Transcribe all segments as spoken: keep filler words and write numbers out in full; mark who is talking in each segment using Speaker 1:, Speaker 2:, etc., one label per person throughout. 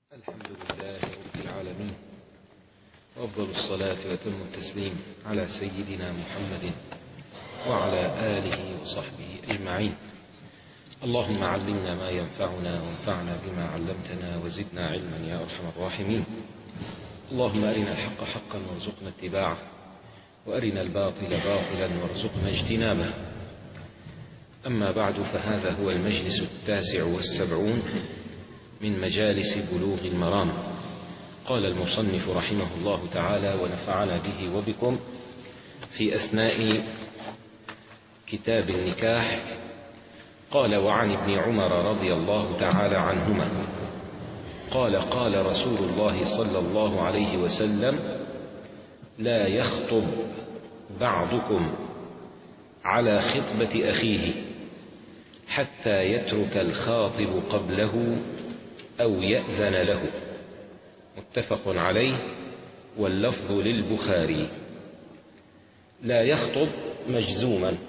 Speaker 1: الحمد لله رب العالمين، وأفضل الصلاة وأتم التسليم على سيدنا محمد وعلى آله وصحبه أجمعين. اللهم علمنا ما ينفعنا وانفعنا بما علمتنا وزدنا علما يا أرحم الراحمين. اللهم أرنا الحق حقا وارزقنا اتباعه، وأرنا الباطل باطلا وارزقنا اجتنابه. أما بعد، فهذا هو المجلس التاسع والسبعون من مجالس بلوغ المرام. قال المصنف رحمه الله تعالى ونفعنا به وبكم في أثناء كتاب النكاح. قال: وعن ابن عمر رضي الله تعالى عنهما قال: قال رسول الله صلى الله عليه وسلم: لا يخطب بعضكم على خطبة أخيه حتى يترك الخاطب قبله أو يأذن له. متفق عليه، واللفظ للبخاري. لا يخطب مجزوما،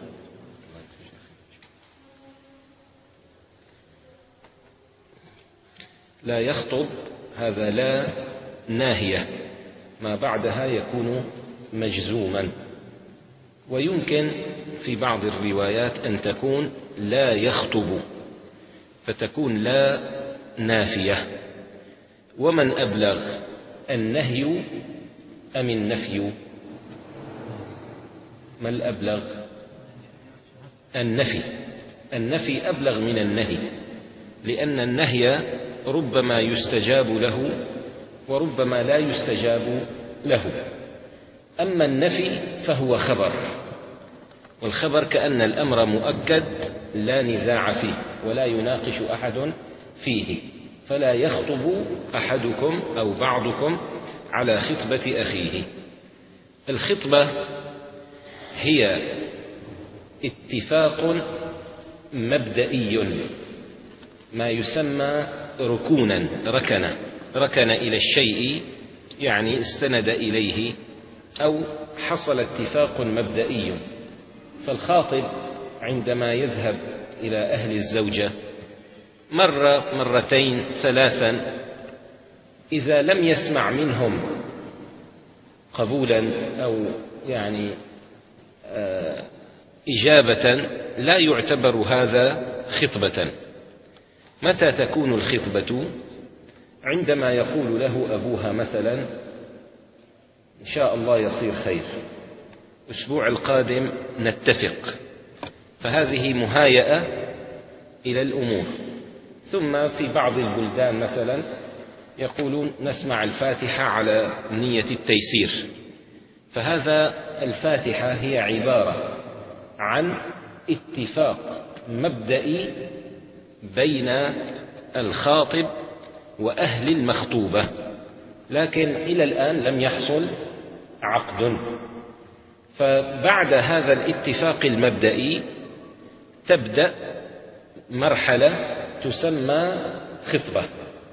Speaker 1: لا يخطب هذا لا ناهية، ما بعدها يكون مجزوما. ويمكن في بعض الروايات أن تكون لا يخطب فتكون لا نافية. ومن أبلغ، النهي أم النفي؟ ما الأبلغ؟ النفي. النفي أبلغ من النهي، لأن النهي ربما يستجاب له وربما لا يستجاب له. أما النفي فهو خبر، والخبر كأن الأمر مؤكد لا نزاع فيه ولا يناقش أحد فيه. فلا يخطب أحدكم أو بعضكم على خطبة أخيه. الخطبة هي اتفاق مبدئي، ما يسمى ركونا، ركن ركن إلى الشيء، يعني استند إليه أو حصل اتفاق مبدئي. فالخاطب عندما يذهب إلى أهل الزوجة مرة مرتين ثلاثا، إذا لم يسمع منهم قبولا أو يعني آه إجابة لا يعتبر هذا خطبة. متى تكون الخطبة؟ عندما يقول له أبوها مثلا: إن شاء الله يصير خير، الأسبوع القادم نتفق. فهذه مهايئة إلى الأمور. ثم في بعض البلدان مثلا يقولون: نسمع الفاتحة على نية التيسير. فهذا الفاتحة هي عبارة عن اتفاق مبدئي بين الخاطب وأهل المخطوبة، لكن إلى الآن لم يحصل عقد. فبعد هذا الاتفاق المبدئي تبدأ مرحلة تسمى خطبة،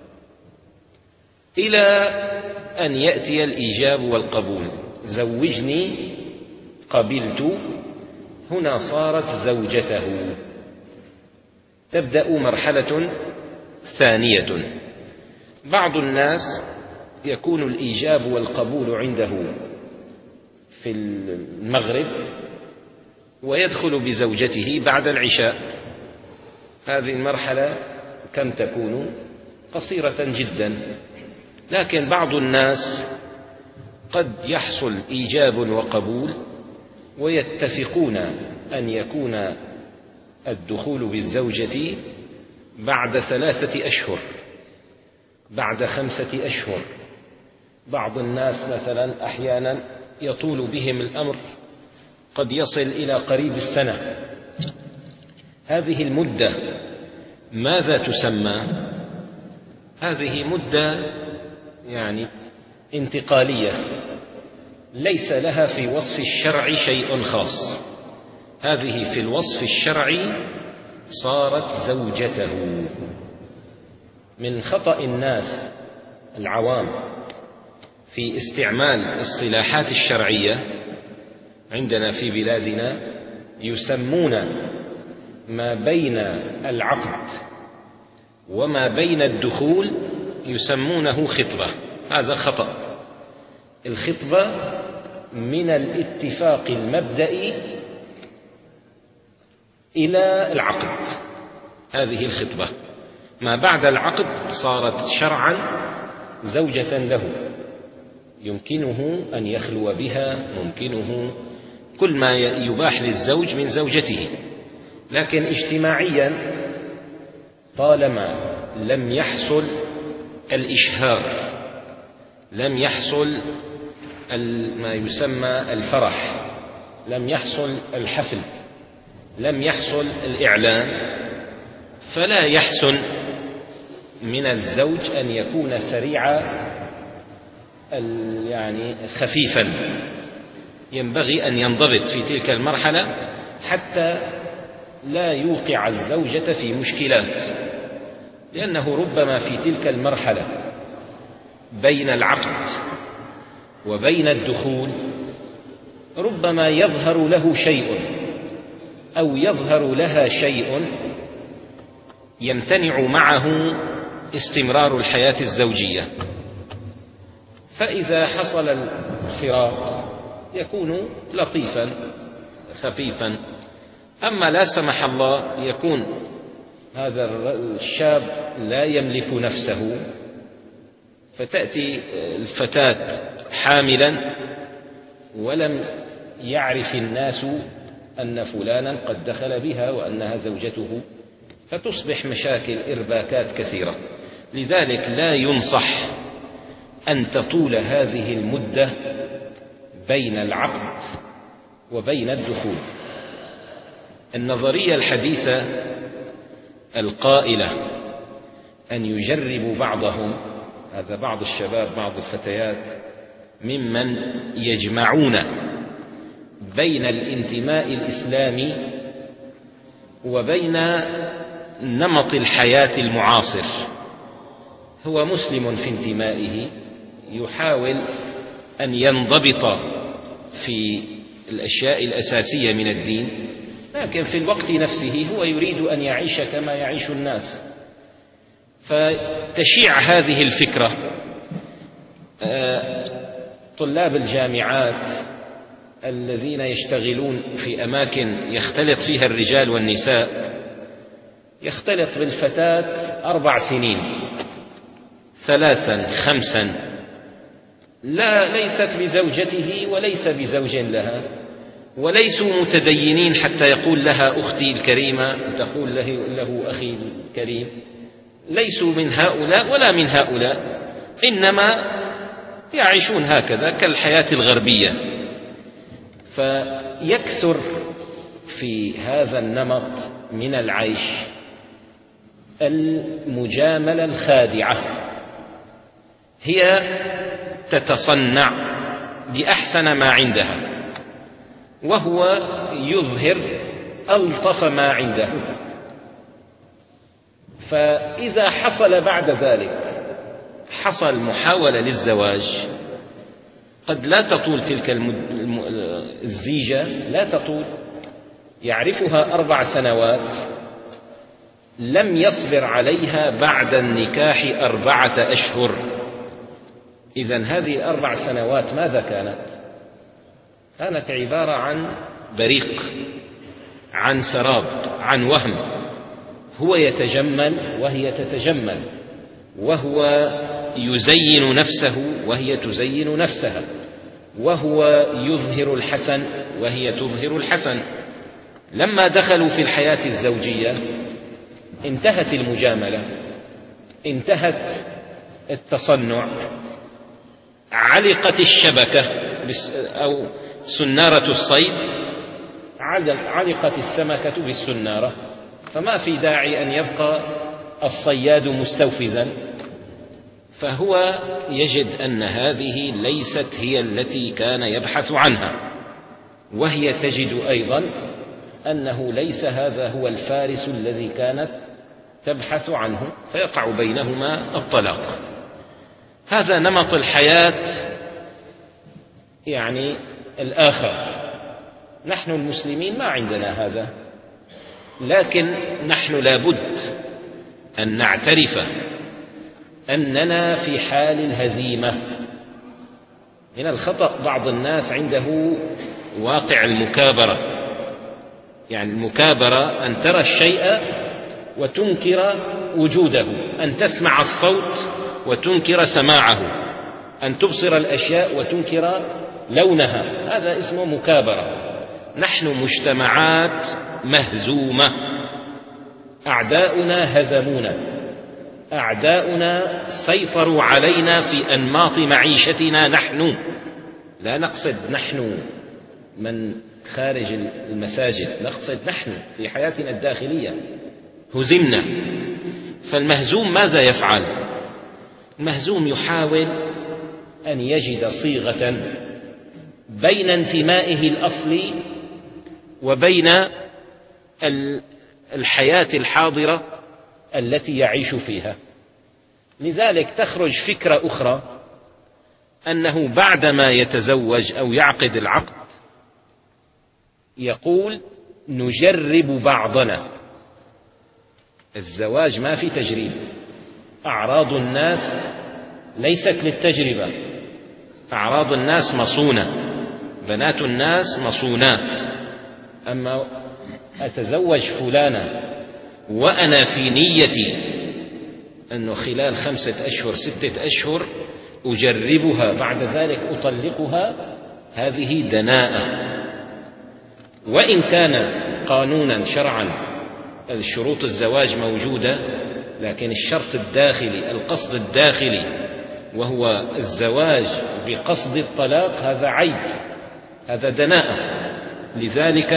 Speaker 1: إلى أن يأتي الإيجاب والقبول. زوجني، قبلت، هنا صارت زوجته. تبدأ مرحلة ثانية. بعض الناس يكون الإيجاب والقبول عنده في المغرب ويدخل بزوجته بعد العشاء. هذه المرحلة كم تكون؟ قصيرة جدا. لكن بعض الناس قد يحصل إيجاب وقبول ويتفقون أن يكون الدخول بالزوجة بعد ثلاثة أشهر، بعد خمسة أشهر. بعض الناس مثلا أحيانا يطول بهم الأمر، قد يصل إلى قريب السنة. هذه المدة ماذا تسمى؟ هذه مدة يعني انتقالية، ليس لها في وصف الشرع شيء خاص. هذه في الوصف الشرعي صارت زوجته. من خطأ الناس العوام في استعمال الاصطلاحات الشرعية عندنا في بلادنا، يسمون ما بين العقد وما بين الدخول يسمونه خطبة. هذا خطأ. الخطبة من الاتفاق المبدئي إلى العقد، هذه الخطبة. ما بعد العقد صارت شرعا زوجة له، يمكنه أن يخلو بها، ممكنه كل ما يباح للزوج من زوجته، لكن اجتماعيا طالما لم يحصل الإشهار، لم يحصل ما يسمى الفرح، لم يحصل الحفل، لم يحصل الإعلان، فلا يحسن من الزوج أن يكون سريعا يعني خفيفا. ينبغي أن ينضبط في تلك المرحلة حتى لا يوقع الزوجة في مشكلات، لأنه ربما في تلك المرحلة بين العقد وبين الدخول ربما يظهر له شيء أو يظهر لها شيء يمتنع معه استمرار الحياة الزوجية، فإذا حصل الفراق يكون لطيفا خفيفا. أما لا سمح الله يكون هذا الشاب لا يملك نفسه، فتأتي الفتاة حاملا ولم يعرف الناس أن فلانا قد دخل بها وأنها زوجته، فتصبح مشاكل إرباكات كثيرة. لذلك لا ينصح أن تطول هذه المدة بين العقد وبين الدخول. النظرية الحديثة القائلة أن يجرب بعضهم، هذا بعض الشباب بعض الفتيات ممن يجمعون بين الانتماء الإسلامي وبين نمط الحياة المعاصر. هو مسلم في انتمائه، يحاول أن ينضبط في الأشياء الأساسية من الدين، لكن في الوقت نفسه هو يريد أن يعيش كما يعيش الناس. فتشيع هذه الفكرة. طلاب الجامعات الذين يشتغلون في أماكن يختلط فيها الرجال والنساء، يختلط بالفتاة أربع سنين ثلاثا خمسا، لا ليست بزوجته وليس بزوج لها، وليسوا متدينين حتى يقول لها أختي الكريمة وتقول له, له أخي الكريم، ليسوا من هؤلاء ولا من هؤلاء، إنما يعيشون هكذا كالحياة الغربية. فيكثر في هذا النمط من العيش المجاملة الخادعة، هي تتصنع بأحسن ما عندها وهو يظهر ألطف ما عنده. فإذا حصل بعد ذلك حصل محاولة للزواج، قد لا تطول تلك الزيجة، لا تطول، يعرفها أربع سنوات، لم يصبر عليها بعد النكاح أربعة أشهر. إذن هذه الأربع سنوات ماذا كانت؟ كانت عبارة عن بريق، عن سراب، عن وهم. هو يتجمل وهي تتجمل، وهو يزين نفسه وهي تزين نفسها، وهو يظهر الحسن وهي تظهر الحسن. لما دخلوا في الحياة الزوجية انتهت المجاملة، انتهت التصنع، علقت الشبكة أو سنارة الصيد، علقت السمكة بالسنارة، فما في داعي أن يبقى الصياد مستوفزا. فهو يجد أن هذه ليست هي التي كان يبحث عنها، وهي تجد أيضا أنه ليس هذا هو الفارس الذي كانت تبحث عنه، فيقع بينهما الطلاق. هذا نمط الحياة يعني الآخر. نحن المسلمين ما عندنا هذا، لكن نحن لابد أن نعترف أننا في حال الهزيمة. من الخطأ بعض الناس عنده واقع المكابرة، يعني المكابرة أن ترى الشيء وتنكر وجوده، أن تسمع الصوت وتنكر سماعه، أن تبصر الأشياء وتنكر لونها، هذا اسمه مكابرة. نحن مجتمعات مهزومة، أعداؤنا هزمونا، أعداؤنا سيطروا علينا في أنماط معيشتنا. نحن لا نقصد نحن من خارج المساجد، نقصد نحن في حياتنا الداخلية هزمنا. فالمهزوم ماذا يفعل؟ المهزوم يحاول أن يجد صيغة بين انتمائه الأصلي وبين الحياة الحاضرة التي يعيش فيها. لذلك تخرج فكرة أخرى أنه بعدما يتزوج أو يعقد العقد يقول نجرب بعضنا. الزواج ما في تجريب، أعراض الناس ليست للتجربة، أعراض الناس مصونة، بنات الناس مصونات. أما أتزوج فلانا وأنا في نيتي أنه خلال خمسة أشهر ستة أشهر أجربها بعد ذلك أطلقها، هذه دناءة. وإن كان قانونا شرعا شروط الزواج موجودة، لكن الشرط الداخلي، القصد الداخلي، وهو الزواج بقصد الطلاق، هذا عيب، هذا دناءة. لذلك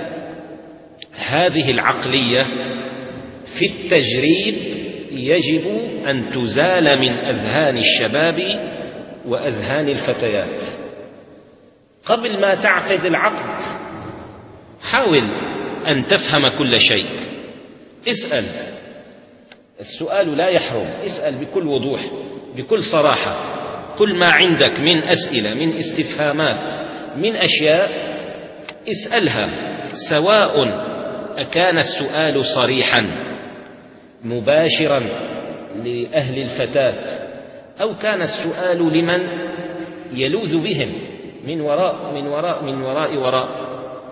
Speaker 1: هذه العقلية في التجريب يجب أن تزال من أذهان الشباب وأذهان الفتيات. قبل ما تعقد العقد حاول أن تفهم كل شيء، اسأل، السؤال لا يحرم، اسأل بكل وضوح بكل صراحة. كل ما عندك من أسئلة، من استفهامات، من أشياء اسألها، سواء أكان السؤال صريحا مباشرا لأهل الفتاة أو كان السؤال لمن يلوذ بهم من وراء من وراء من وراء وراء.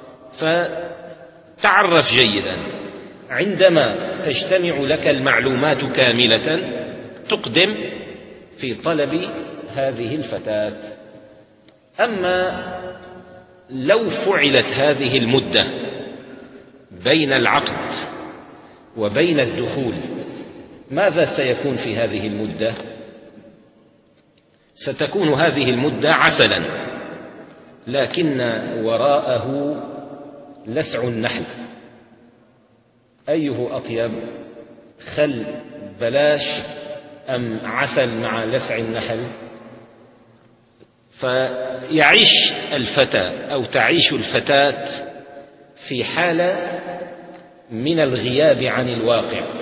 Speaker 1: فتعرف جيدا، عندما تجتمع لك المعلومات كاملة تقدم في طلب هذه الفتاة. أما لو فعلت هذه المدة بين العقد وبين الدخول، ماذا سيكون في هذه المدة؟ ستكون هذه المدة عسلا، لكن وراءه لسع النحل. أيه أطيب، خل بلاش أم عسل مع لسع النحل؟ فيعيش الفتى أو تعيش الفتاة في حالة من الغياب عن الواقع،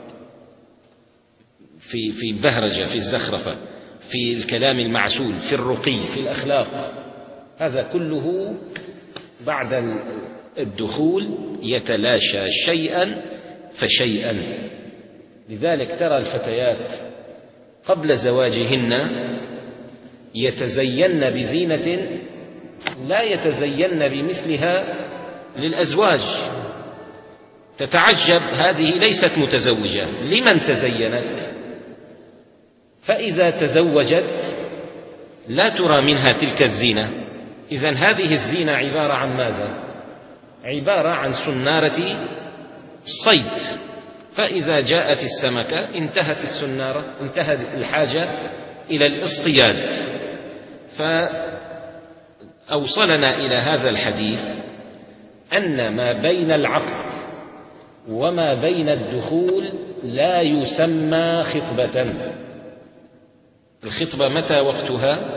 Speaker 1: في في بهرجة، في الزخرفة، في الكلام المعسول، في الرقي، في الأخلاق. هذا كله بعد الدخول يتلاشى شيئا فشيئا. لذلك ترى الفتيات قبل زواجهن يتزين بزينة لا يتزين بمثلها للأزواج. تتعجب، هذه ليست متزوجة، لمن تزينت؟ فإذا تزوجت لا ترى منها تلك الزينة. إذن هذه الزينة عبارة عن ماذا؟ عبارة عن سنارة صيد، فإذا جاءت السمكة انتهت السنارة، انتهت الحاجة إلى الاصطياد. فأوصلنا إلى هذا الحديث أن ما بين العقد وما بين الدخول لا يسمى خطبة. الخطبة متى وقتها؟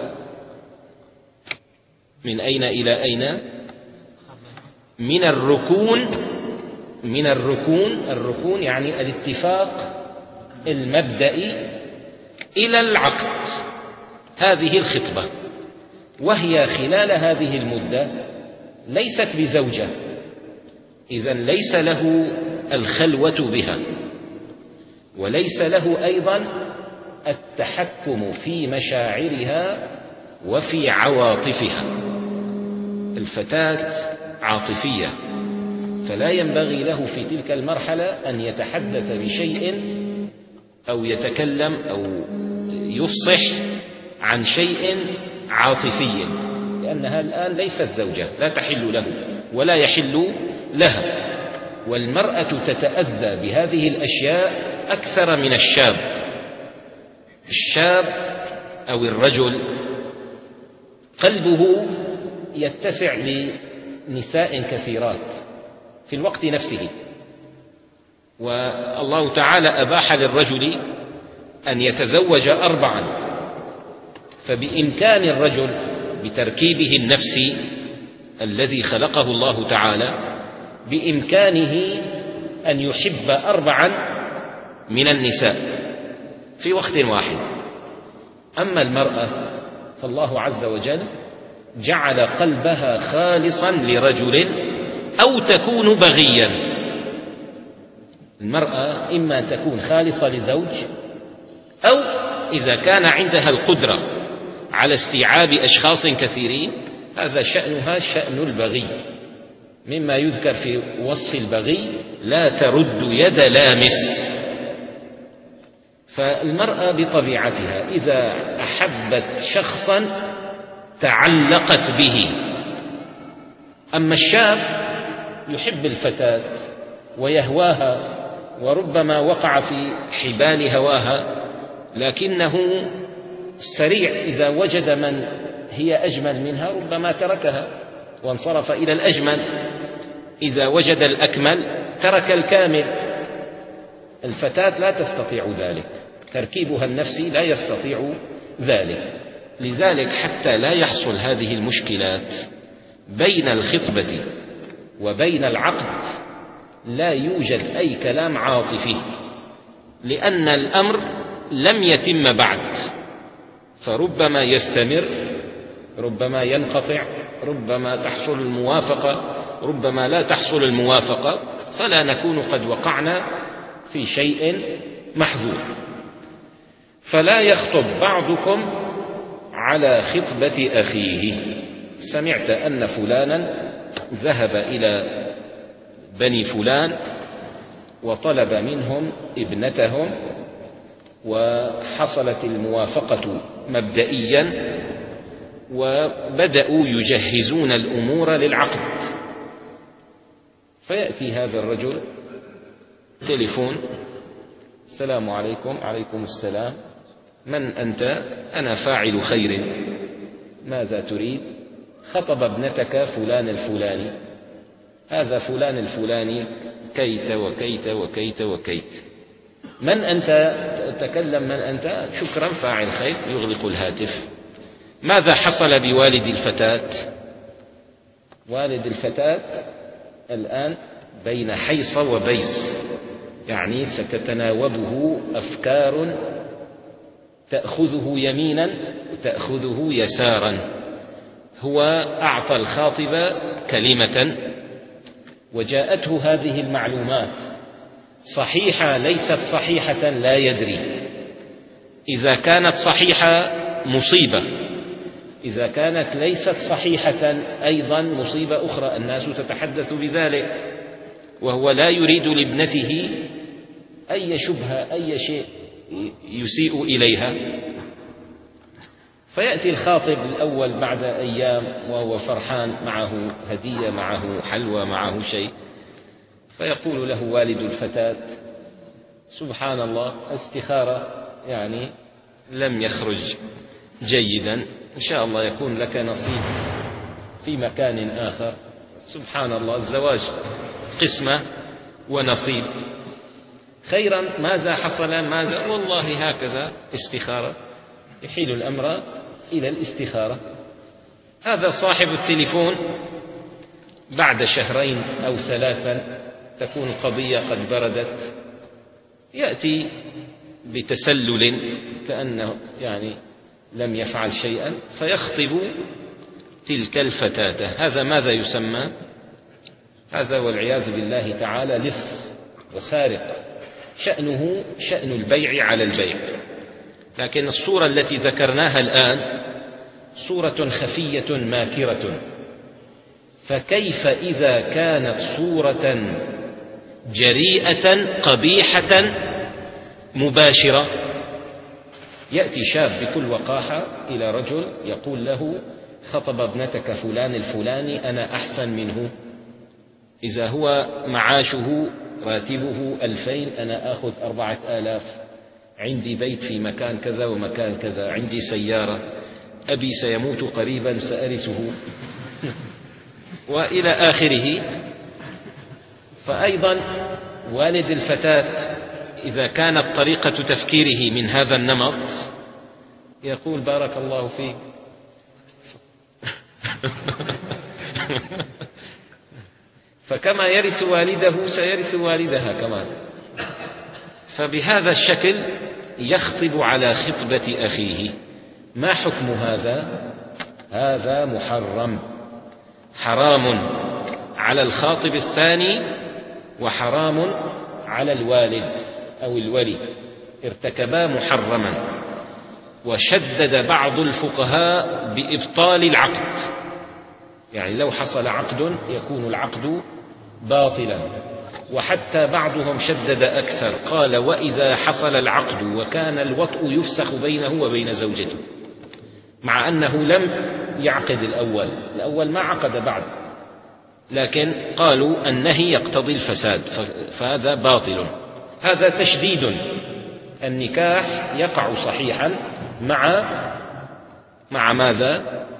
Speaker 1: من أين إلى أين؟ من الركون، من الركون، الركون يعني الاتفاق المبدئي إلى العقد، هذه الخطبة. وهي خلال هذه المدة ليست بزوجة، إذن ليس له الخلوة بها، وليس له أيضا التحكم في مشاعرها وفي عواطفها. الفتاة عاطفية، فلا ينبغي له في تلك المرحلة أن يتحدث بشيء أو يتكلم أو يفصح عن شيء عاطفي، لأنها الآن ليست زوجة، لا تحل له ولا يحل لها. والمرأة تتأذى بهذه الأشياء أكثر من الشاب. الشاب أو الرجل قلبه يتسع لنساء كثيرات في الوقت نفسه، والله تعالى أباح للرجل أن يتزوج أربعا، فبإمكان الرجل بتركيبه النفسي الذي خلقه الله تعالى بإمكانه أن يحب أربعا من النساء في وقت واحد. أما المرأة فالله عز وجل جعل قلبها خالصا لرجل أو تكون بغيا. المرأة إما أن تكون خالصة لزوج، أو إذا كان عندها القدرة على استيعاب أشخاص كثيرين هذا شأنها شأن البغي، مما يذكر في وصف البغي لا ترد يد لامس. فالمرأة بطبيعتها إذا أحبت شخصا تعلقت به. أما الشاب يحب الفتاة ويهواها وربما وقع في حبال هواها، لكنه سريع إذا وجد من هي أجمل منها ربما تركها وانصرف إلى الأجمل، إذا وجد الأكمل ترك الكامل. الفتاة لا تستطيع ذلك، تركيبها النفسي لا يستطيع ذلك. لذلك حتى لا يحصل هذه المشكلات بين الخطبة وبين العقد لا يوجد أي كلام عاطفي، لأن الأمر لم يتم بعد، فربما يستمر، ربما ينقطع، ربما تحصل الموافقة، ربما لا تحصل الموافقة، فلا نكون قد وقعنا في شيء محظور. فلا يخطب بعضكم على خطبة أخيه. سمعت أن فلانا ذهب إلى بني فلان وطلب منهم ابنتهم وحصلت الموافقة مبدئيا وبدأوا يجهزون الأمور للعقد، فيأتي هذا الرجل تليفون: السلام عليكم. عليكم السلام. من أنت؟ أنا فاعل خير. ماذا تريد؟ خطب ابنتك فلان الفلاني. هذا فلان الفلاني كيت وكيت وكيت وكيت. من أنت؟ تكلم. من أنت؟ شكرا، فاعل خير. يغلق الهاتف. ماذا حصل بوالد الفتاة؟ والد الفتاة الآن بين حيص وبيس، يعني ستتناوبه أفكار تأخذه يمينا وتأخذه يسارا. هو أعطى الخاطب كلمة وجاءته هذه المعلومات صحيحة ليست صحيحة لا يدري. إذا كانت صحيحة مصيبة، إذا كانت ليست صحيحة أيضا مصيبة أخرى، الناس تتحدث بذلك وهو لا يريد لابنته أي شبهة أي شيء يسيء إليها. فيأتي الخاطب الأول بعد أيام وهو فرحان، معه هدية، معه حلوى، معه شيء، فيقول له والد الفتاة: سبحان الله، استخارة يعني لم يخرج جيدا، إن شاء الله يكون لك نصيب في مكان آخر. سبحان الله، الزواج قسمة ونصيب. خيرا، ماذا حصل؟ ماذا؟ والله هكذا استخارة. يحيل الأمر إلى الاستخارة. هذا صاحب التليفون بعد شهرين أو ثلاثا تكون القضية قد بردت، يأتي بتسلل كأنه يعني لم يفعل شيئا فيخطب تلك الفتاة. هذا ماذا يسمى؟ هذا والعياذ بالله تعالى لص وسارق، شأنه شأن البيع على البيع. لكن الصورة التي ذكرناها الآن صورة خفية ماكرة، فكيف إذا كانت صورة جريئة قبيحة مباشرة؟ يأتي شاب بكل وقاحة إلى رجل يقول له: خطب ابنتك فلان الفلاني، أنا أحسن منه، إذا هو معاشه راتبه ألفين أنا أخذ أربعة آلاف، عندي بيت في مكان كذا ومكان كذا، عندي سيارة، أبي سيموت قريبا سأرثه وإلى آخره. فأيضا والد الفتاة إذا كانت طريقة تفكيره من هذا النمط يقول: بارك الله فيك فكما يرث والده سيرث والدها كمان. فبهذا الشكل يخطب على خطبة أخيه. ما حكم هذا؟ هذا محرم، حرام على الخاطب الثاني وحرام على الوالد أو الولي، ارتكبا محرما. وشدد بعض الفقهاء بإبطال العقد، يعني لو حصل عقد يكون العقد باطلا. وحتى بعضهم شدد أكثر، قال: وإذا حصل العقد وكان الوطء يفسخ بينه وبين زوجته، مع أنه لم يعقد الأول، الأول ما عقد بعد، لكن قالوا النهي يقتضي الفساد، فهذا باطل. هذا تشديد. النكاح يقع صحيحا مع مع ماذا؟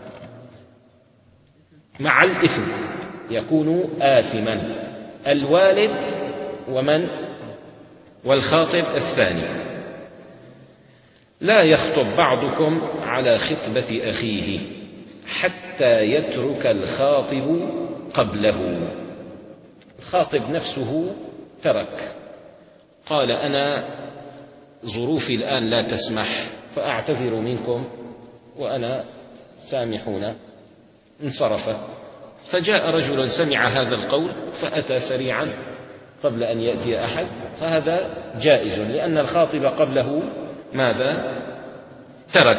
Speaker 1: مع الإثم، يكون آثما الوالد ومن والخاطب الثاني. لا يخطب بعضكم على خطبة أخيه حتى يترك الخاطب قبله. الخاطب نفسه ترك، قال: أنا ظروفي الآن لا تسمح فأعتذر منكم وأنا سامحون، انصرف. فجاء رجل سمع هذا القول فأتى سريعا قبل أن يأتي أحد، فهذا جائز لأن الخاطب قبله ماذا؟ ترك.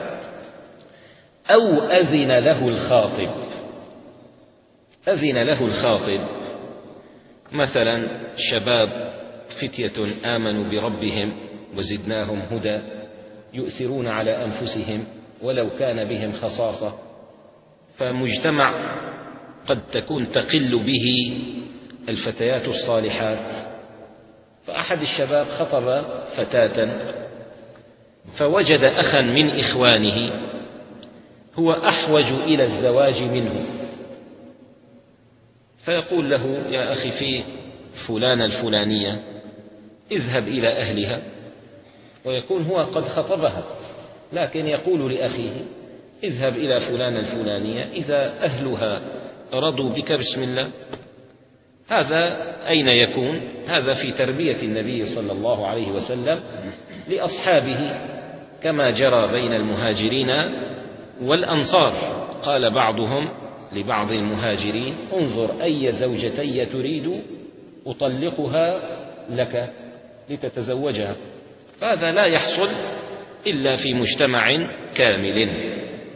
Speaker 1: أو أذن له الخاطب، أذن له الخاطب مثلا شباب فتية آمنوا بربهم وزدناهم هدى يؤثرون على أنفسهم ولو كان بهم خصاصة، فمجتمع قد تكون تقل به الفتيات الصالحات، فأحد الشباب خطب فتاة فوجد أخا من إخوانه هو أحوج إلى الزواج منه، فيقول له: يا أخي في فلانة الفلانية اذهب إلى أهلها، ويكون هو قد خطبها، لكن يقول لأخيه: اذهب إلى فلانة الفلانية، إذا أهلها رضوا بك بسم الله. هذا أين يكون؟ هذا في تربية النبي صلى الله عليه وسلم لأصحابه، كما جرى بين المهاجرين والأنصار. قال بعضهم لبعض المهاجرين: انظر أي زوجتي تريد أطلقها لك لتتزوجها. فهذا لا يحصل إلا في مجتمع كامل.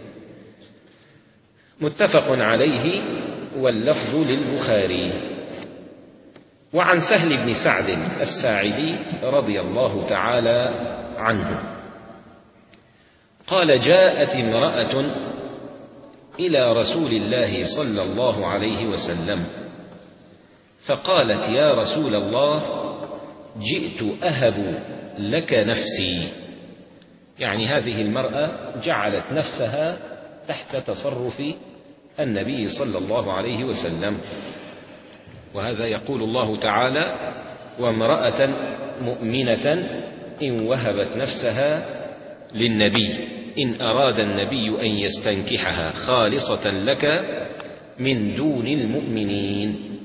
Speaker 1: متفق عليه واللفظ للبخاري. وعن سهل بن سعد الساعدي رضي الله تعالى عنه قال: جاءت امرأة إلى رسول الله صلى الله عليه وسلم فقالت: يا رسول الله، جئت أهب لك نفسي. يعني هذه المرأة جعلت نفسها تحت تصرف النبي صلى الله عليه وسلم. وهذا يقول الله تعالى: وامرأة مؤمنة إن وهبت نفسها للنبي إن أراد النبي أن يستنكحها خالصة لك من دون المؤمنين.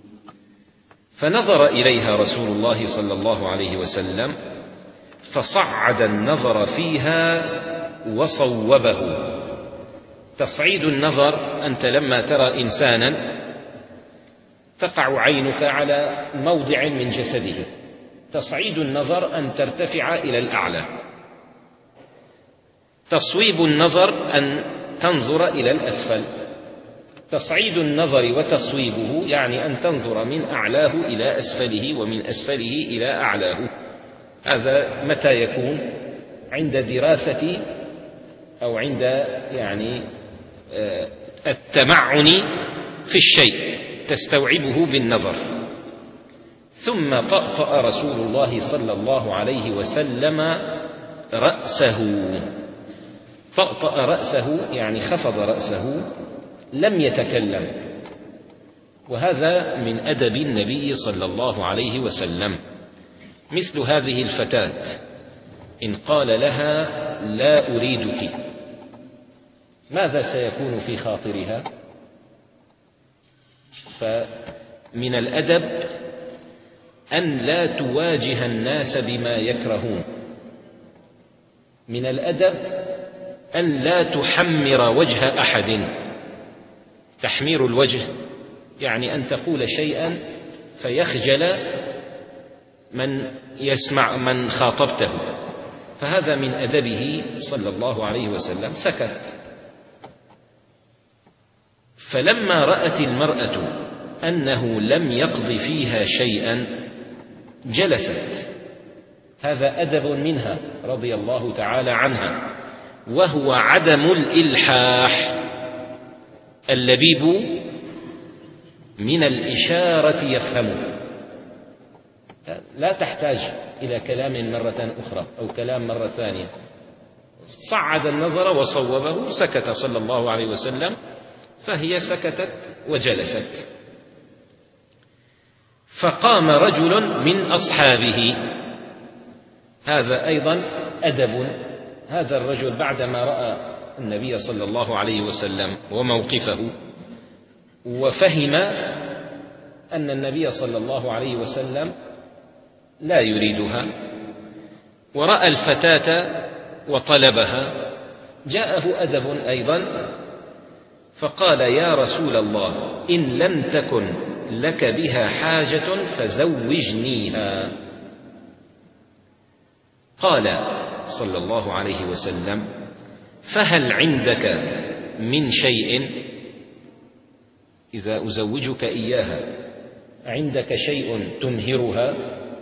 Speaker 1: فنظر إليها رسول الله صلى الله عليه وسلم فصعد النظر فيها وصوبه. تصعيد النظر: أنت لما ترى إنسانا تقع عينك على موضع من جسده، تصعيد النظر أن ترتفع إلى الأعلى، تصويب النظر أن تنظر إلى الأسفل، تصعيد النظر وتصويبه يعني أن تنظر من أعلاه إلى أسفله ومن أسفله إلى أعلاه. هذا متى يكون؟ عند دراسة أو عند يعني التمعن في الشيء تستوعبه بالنظر. ثم طأطأ رسول الله صلى الله عليه وسلم رأسه. طأطأ رأسه يعني خفض رأسه، لم يتكلم، وهذا من أدب النبي صلى الله عليه وسلم. مثل هذه الفتاة إن قال لها لا أريدك، ماذا سيكون في خاطرها؟ فمن الأدب أن لا تواجه الناس بما يكرهون، من الأدب أن لا تحمر وجه أحد. تحمير الوجه يعني أن تقول شيئا فيخجل من يسمع من خاطبته، فهذا من أدبه صلى الله عليه وسلم. سكت. فلما رأت المرأة أنه لم يقض فيها شيئا جلست. هذا أدب منها رضي الله تعالى عنها، وهو عدم الإلحاح. اللبيب من الإشارة يفهم، لا تحتاج إلى كلام مرة أخرى أو كلام مرة ثانية. صعد النظر وصوبه، سكت صلى الله عليه وسلم، فهي سكتت وجلست. فقام رجل من أصحابه، هذا أيضا أدب. هذا الرجل بعدما رأى النبي صلى الله عليه وسلم وموقفه، وفهم أن النبي صلى الله عليه وسلم لا يريدها، ورأى الفتاة وطلبها، جاءه أدب أيضا، فقال يا رسول الله إن لم تكن لك بها حاجة فزوجنيها. قال صلى الله عليه وسلم فهل عندك من شيء؟ إذا أزوجك إياها عندك شيء تمهرها؟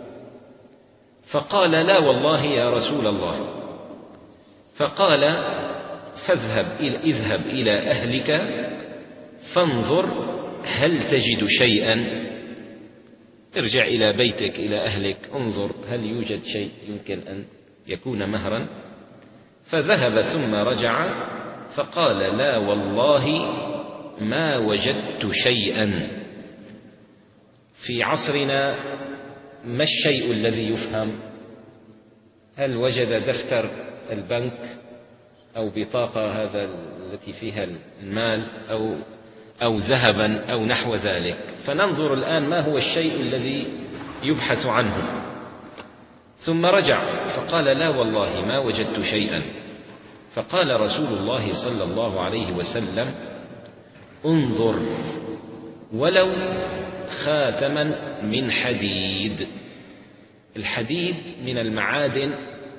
Speaker 1: فقال لا والله يا رسول الله. فقال فاذهب اذهب إلى أهلك فانظر هل تجد شيئا. ارجع إلى بيتك إلى أهلك، انظر هل يوجد شيء يمكن أن يكون مهرا. فذهب ثم رجع فقال لا والله ما وجدت شيئا. في عصرنا ما الشيء الذي يفهم؟ هل وجد دفتر البنك أو بطاقة هذا التي فيها المال أو أو ذهبا أو نحو ذلك؟ فننظر الآن ما هو الشيء الذي يبحث عنه. ثم رجع فقال لا والله ما وجدت شيئا. فقال رسول الله صلى الله عليه وسلم انظر ولو خاتما من حديد. الحديد من المعادن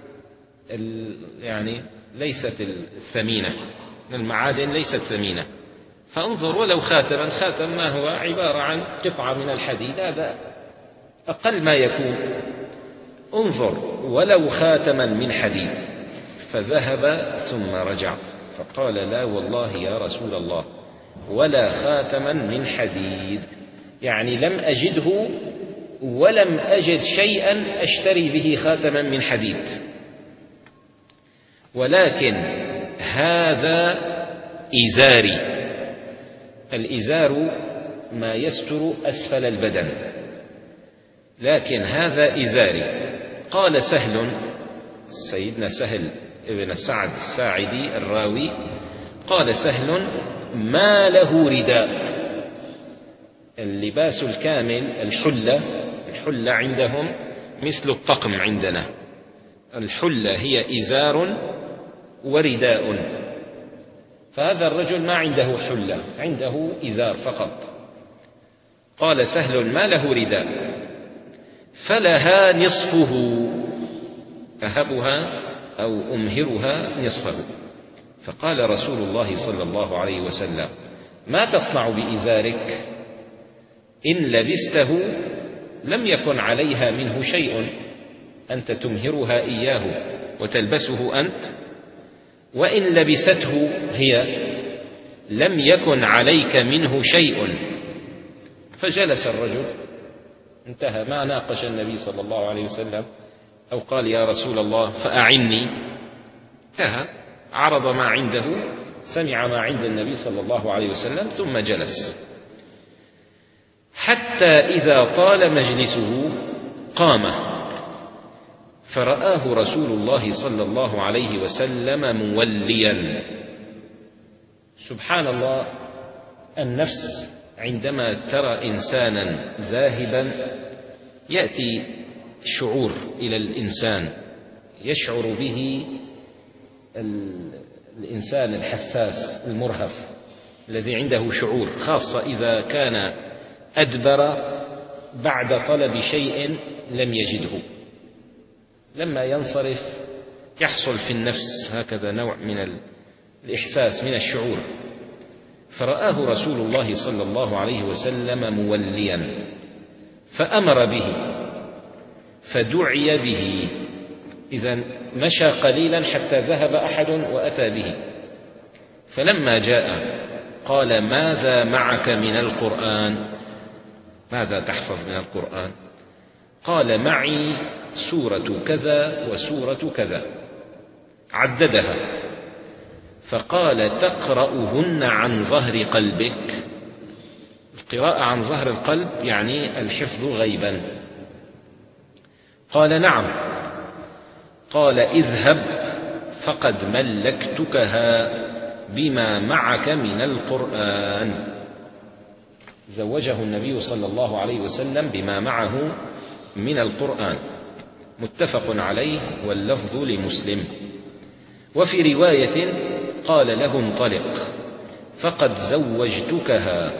Speaker 1: يعني ليست الثمينة، المعادن ليست ثمينة، فانظر ولو خاتما. خاتم ما هو؟ عبارة عن قطعة من الحديد، هذا أقل ما يكون. انظر ولو خاتما من حديد. فذهب ثم رجع فقال لا والله يا رسول الله ولا خاتما من حديد، يعني لم أجده ولم أجد شيئا أشتري به خاتما من حديد، ولكن هذا إزاري. الإزار ما يستر أسفل البدن، لكن هذا إزاري. قال سهل، سيدنا سهل ابن سعد الساعدي الراوي، قال سهل ما له رداء. اللباس الكامل الحلة، الحلة عندهم مثل الطقم عندنا، الحلة هي إزار ورداء، فهذا الرجل ما عنده حلة، عنده إزار فقط. قال سهل ما له رداء فلها نصفه، أهبها أو أمهرها نصفه. فقال رسول الله صلى الله عليه وسلم: ما تصنع بإزارك؟ إن لبسته لم يكن عليها منه شيء، أنت تمهرها إياه وتلبسه أنت، وإن لبسته هي لم يكن عليك منه شيء. فجلس الرجل، انتهى، ما ناقش النبي صلى الله عليه وسلم أو قال يا رسول الله فأعني، انتهى، عرض ما عنده، سمع ما عند النبي صلى الله عليه وسلم ثم جلس، حتى إذا طال مجلسه قام، فرآه رسول الله صلى الله عليه وسلم موليا. سبحان الله، النفس عندما ترى إنسانا ذاهبا يأتي شعور إلى الإنسان يشعر به الإنسان الحساس المرهف الذي عنده شعور، خاصة إذا كان أدبر بعد طلب شيء لم يجده، لما ينصرف يحصل في النفس هكذا نوع من الإحساس من الشعور. فرآه رسول الله صلى الله عليه وسلم موليا فأمر به فدعي به، إذن مشى قليلا حتى ذهب أحد وأتى به، فلما جاء قال: ماذا معك من القرآن؟ ماذا تحفظ من القرآن؟ قال: معي سورة كذا وسورة كذا، عددها، فقال: تقرأهن عن ظهر قلبك؟ القراءة عن ظهر القلب يعني الحفظ غيبا. قال: نعم. قال: اذهب فقد ملكتكها بما معك من القرآن. زوجه النبي صلى الله عليه وسلم بما معه من القرآن، متفق عليه واللفظ لمسلم. وفي رواية قال له: انطلق فقد زوجتكها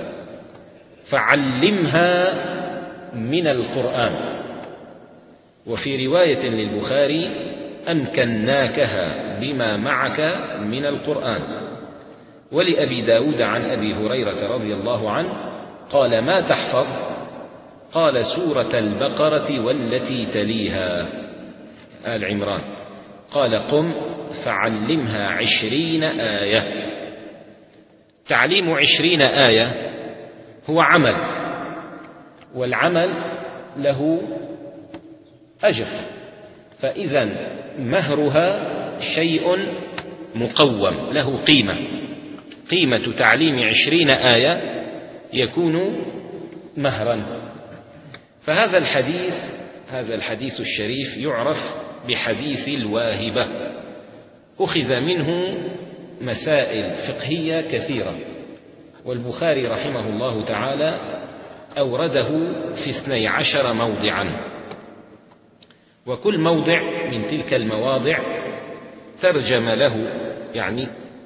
Speaker 1: فعلمها من القرآن. وفي رواية للبخاري: أمكناكها بما معك من القرآن. ولأبي داود عن أبي هريرة رضي الله عنه قال: ما تحفظ؟ قال: سورة البقرة والتي تليها، آل عمران. قال: قم فعلمها عشرين آية. تعليم عشرين آية هو عمل، والعمل له أجر، فإذا مهرها شيء مقوم له قيمة. قيمة تعليم عشرين آية يكون مهرا. فهذا الحديث هذا الحديث الشريف يعرف بحديث الواهبة، أخذ منه مسائل فقهية كثيرة، والبخاري رحمه الله تعالى أورده في اثني عشر موضعا، وكل موضع من تلك المواضع ترجم له، يعني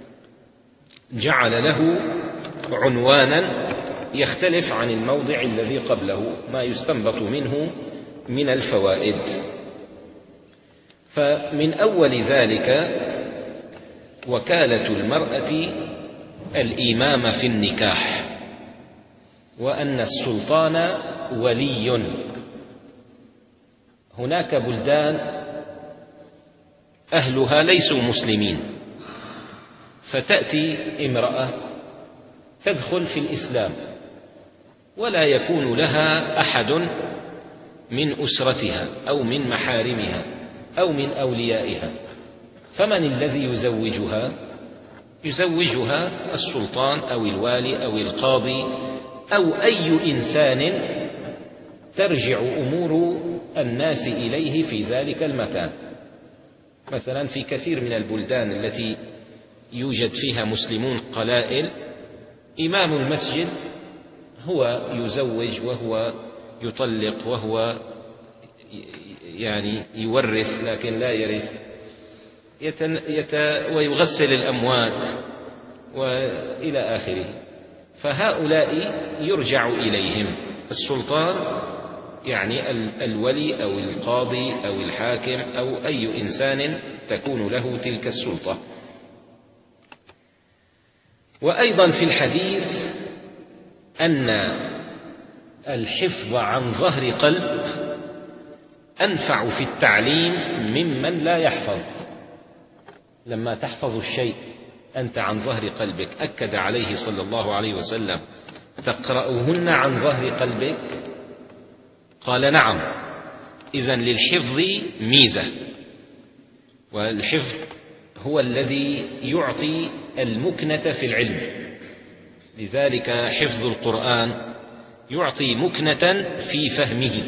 Speaker 1: جعل له عنوانا يختلف عن الموضع الذي قبله، ما يستنبط منه من الفوائد. فمن أول ذلك وكالة المرأة الإمام في النكاح، وأن السلطان ولي. هناك بلدان أهلها ليسوا مسلمين، فتأتي امرأة تدخل في الإسلام ولا يكون لها أحد من أسرتها أو من محارمها أو من أوليائها، فمن الذي يزوجها؟ يزوجها السلطان أو الوالي أو القاضي أو أي إنسان ترجع أمور الناس إليه في ذلك المكان. مثلا في كثير من البلدان التي يوجد فيها مسلمون قلائل، إمام المسجد هو يزوج وهو يطلق وهو يعني يورث لكن لا يرث، يتن يت ويغسل الأموات وإلى آخره. فهؤلاء يرجع إليهم السلطان، يعني الولي أو القاضي أو الحاكم أو أي إنسان تكون له تلك السلطة. وأيضا في الحديث أن الحفظ عن ظهر قلب أنفع في التعليم ممن لا يحفظ. لما تحفظ الشيء أنت عن ظهر قلبك، أكد عليه صلى الله عليه وسلم: تقرأهن عن ظهر قلبك؟ قال: نعم. إذن للحفظ ميزة، والحفظ هو الذي يعطي المكنة في العلم. لذلك حفظ القرآن يعطي مكنة في فهمه،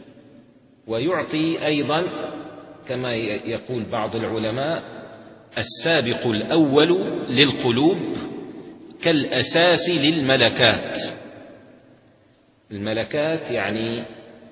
Speaker 1: ويعطي أيضا كما يقول بعض العلماء السابق الأول للقلوب كالأساس للملكات. الملكات يعني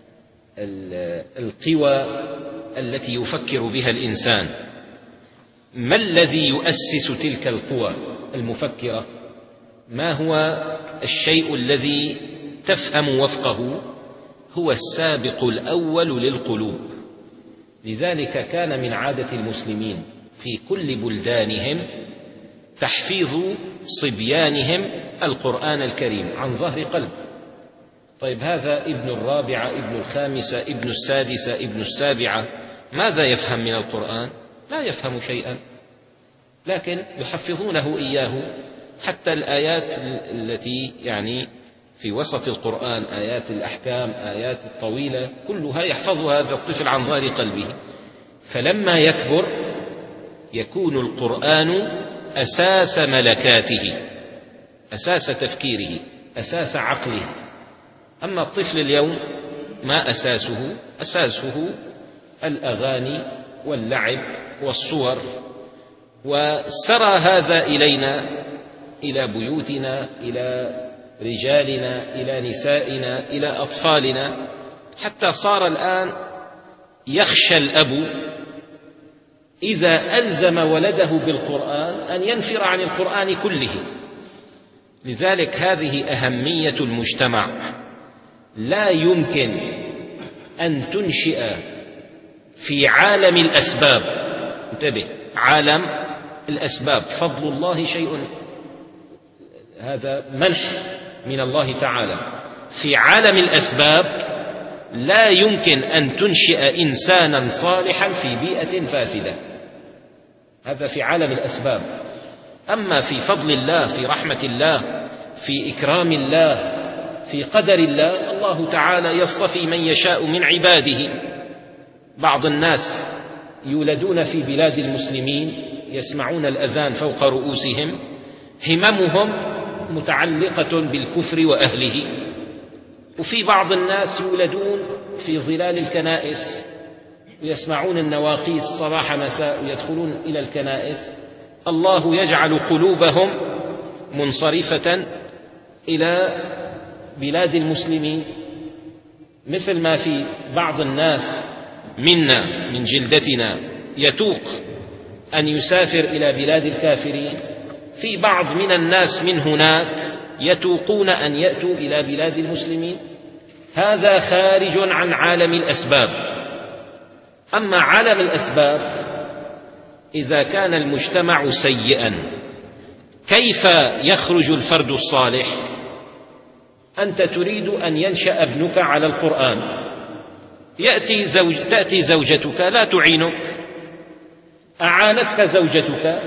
Speaker 1: القوى التي يفكر بها الإنسان. ما الذي يؤسس تلك القوى المفكرة؟ ما هو الشيء الذي تفهم وفقه؟ هو السابق الأول للقلوب. لذلك كان من عادة المسلمين في كل بلدانهم تحفيظ صبيانهم القرآن الكريم عن ظهر قلب. طيب هذا ابن الرابعة، ابن الخامسة، ابن السادسة، ابن السابعة، ماذا يفهم من القرآن؟ لا يفهم شيئا، لكن يحفظونه إياه. حتى الآيات التي يعني في وسط القرآن، آيات الأحكام، آيات الطويلة، كلها يحفظها هذا الطفل عن ظهر قلبه. فلما يكبر يكون القرآن أساس ملكاته، أساس تفكيره، أساس عقله. أما الطفل اليوم ما أساسه؟ أساسه الأغاني واللعب والصور. وسرى هذا إلينا، إلى بيوتنا، إلى رجالنا، إلى نسائنا، إلى أطفالنا، حتى صار الآن يخشى الأب إذا ألزم ولده بالقرآن أن ينفر عن القرآن كله. لذلك هذه أهمية المجتمع. لا يمكن أن تنشئ في عالم الأسباب، انتبه، عالم الأسباب فضل الله شيء، هذا منح من الله تعالى. في عالم الأسباب لا يمكن أن تنشئ إنسانا صالحا في بيئة فاسدة، هذا في عالم الأسباب. أما في فضل الله، في رحمة الله، في إكرام الله، في قدر الله، الله تعالى يصطفي من يشاء من عباده. بعض الناس يولدون في بلاد المسلمين يسمعون الأذان فوق رؤوسهم، هممهم متعلقة بالكفر وأهله. وفي بعض الناس يولدون في ظلال الكنائس ويسمعون النواقيس صباح مساء ويدخلون إلى الكنائس. الله يجعل قلوبهم منصرفة إلى بلاد المسلمين، مثل ما في بعض الناس منا من جلدتنا يتوق أن يسافر إلى بلاد الكافرين، في بعض من الناس من هناك يتوقون أن يأتوا إلى بلاد المسلمين. هذا خارج عن عالم الأسباب. أما عالم الأسباب، إذا كان المجتمع سيئا كيف يخرج الفرد الصالح؟ أنت تريد أن ينشأ ابنك على القرآن، يأتي زوج تأتي زوجتك لا تعينك، أعانتك زوجتك،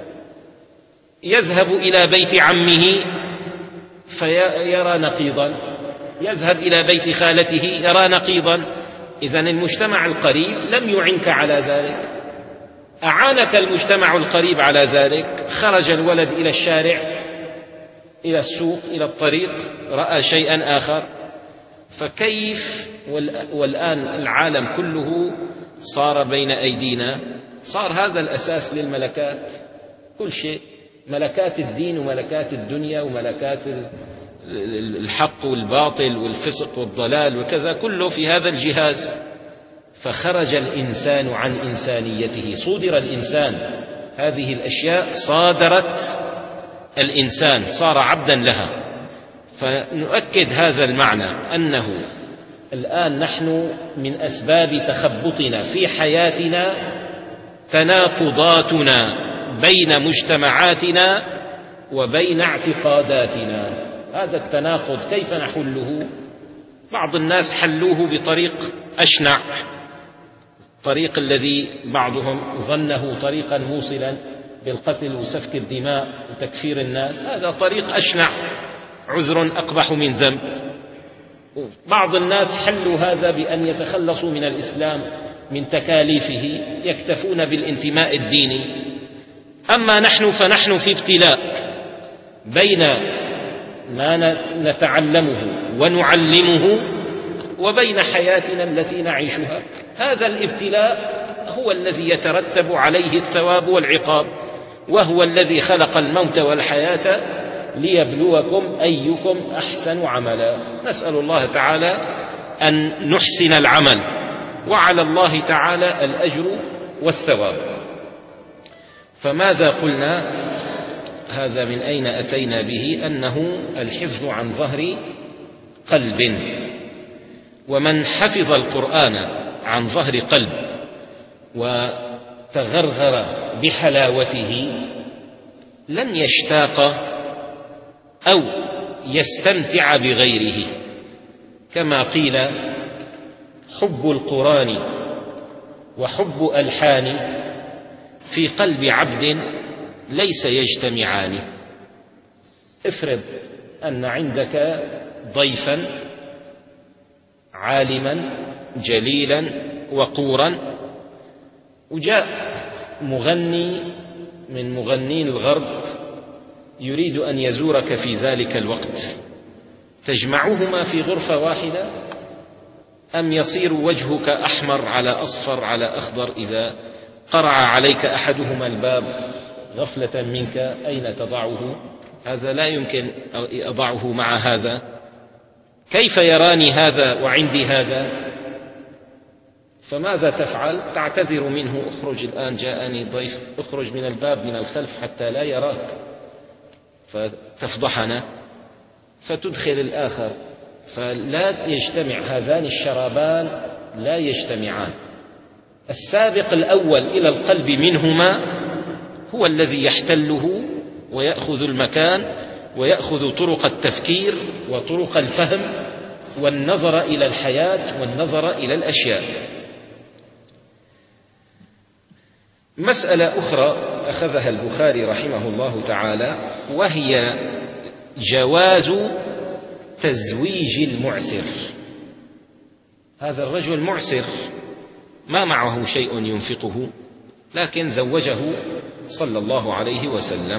Speaker 1: يذهب إلى بيت عمه فيرى نقيضا، يذهب إلى بيت خالته يرى نقيضا. إذن المجتمع القريب لم يعنك على ذلك، أعانك المجتمع القريب على ذلك. خرج الولد إلى الشارع، إلى السوق، إلى الطريق، رأى شيئا آخر. فكيف والآن العالم كله صار بين أيدينا، صار هذا الأساس للملكات، كل شيء، ملكات الدين وملكات الدنيا وملكات الحق والباطل والفسق والضلال وكذا، كله في هذا الجهاز. فخرج الإنسان عن إنسانيته، صودر الإنسان، هذه الأشياء صادرت الإنسان، صار عبدا لها. فنؤكد هذا المعنى، أنه الآن نحن من أسباب تخبطنا في حياتنا تناقضاتنا بين مجتمعاتنا وبين اعتقاداتنا. هذا التناقض كيف نحله؟ بعض الناس حلوه بطريق أشنع، الطريق الذي بعضهم ظنه طريقا موصلا بالقتل وسفك الدماء وتكفير الناس، هذا طريق أشنع، عذر أقبح من ذنب. بعض الناس حلوا هذا بأن يتخلصوا من الإسلام من تكاليفه، يكتفون بالانتماء الديني. أما نحن فنحن في ابتلاء بين ما نتعلمه ونعلمه وبين حياتنا التي نعيشها. هذا الابتلاء هو الذي يترتب عليه الثواب والعقاب، وهو الذي خلق الموت والحياة ليبلوكم أيكم أحسن عملا. نسأل الله تعالى أن نحسن العمل، وعلى الله تعالى الأجر والثواب. فماذا قلنا؟ هذا من أين أتينا به؟ أنه الحفظ عن ظهر قلب، ومن حفظ القرآن عن ظهر قلب وتغرغر بحلاوته لن يشتاق أو يستمتع بغيره. كما قيل: حب القرآن وحب ألحان في قلب عبد ليس يجتمعان. افرض أن عندك ضيفا عالما جليلا وقورا، وجاء مغني من مغنين الغرب يريد أن يزورك في ذلك الوقت، تجمعهما في غرفة واحدة أم يصير وجهك أحمر على أصفر على أخضر إذا قرع عليك أحدهما الباب غفلة منك؟ أين تضعه؟ هذا لا يمكن أضعه مع هذا. كيف يراني هذا وعندي هذا؟ فماذا تفعل؟ تعتذر منه: اخرج الآن جاءني ضيف، اخرج من الباب من الخلف حتى لا يراك فتفضحنا، فتدخل الآخر. فلا يجتمع هذان الشرابان، لا يجتمعان. السابق الأول إلى القلب منهما هو الذي يحتله ويأخذ المكان ويأخذ طرق التفكير وطرق الفهم والنظر إلى الحياة والنظر إلى الأشياء. مسألة أخرى أخذها البخاري رحمه الله تعالى، وهي جواز تزويج المعسر. هذا الرجل معسر، ما معه شيء ينفقه، لكن زوجه صلى الله عليه وسلم.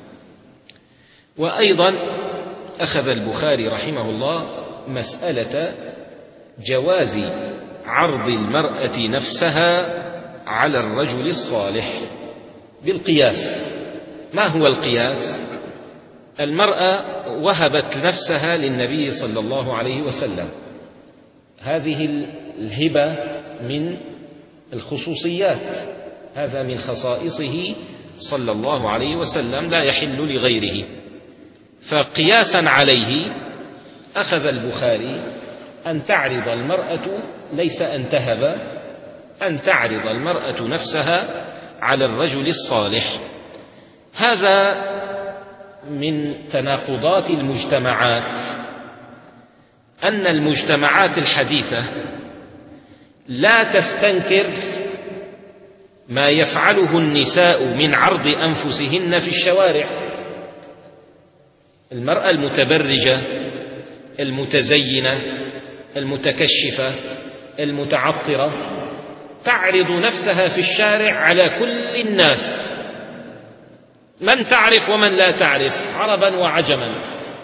Speaker 1: وأيضا أخذ البخاري رحمه الله مسألة جواز عرض المرأة نفسها على الرجل الصالح بالقياس. ما هو القياس؟ المرأة وهبت نفسها للنبي صلى الله عليه وسلم، هذه الهبة من الخصوصيات، هذا من خصائصه صلى الله عليه وسلم، لا يحل لغيره. فقياسا عليه أخذ البخاري أن تعرض المرأة، ليس أن تهب، أن تعرض المرأة نفسها على الرجل الصالح. هذا من تناقضات المجتمعات، أن المجتمعات الحديثة لا تستنكر ما يفعله النساء من عرض أنفسهن في الشوارع. المرأة المتبرجة المتزينة المتكشفة المتعطرة تعرض نفسها في الشارع على كل الناس، من تعرف ومن لا تعرف، عربا وعجما.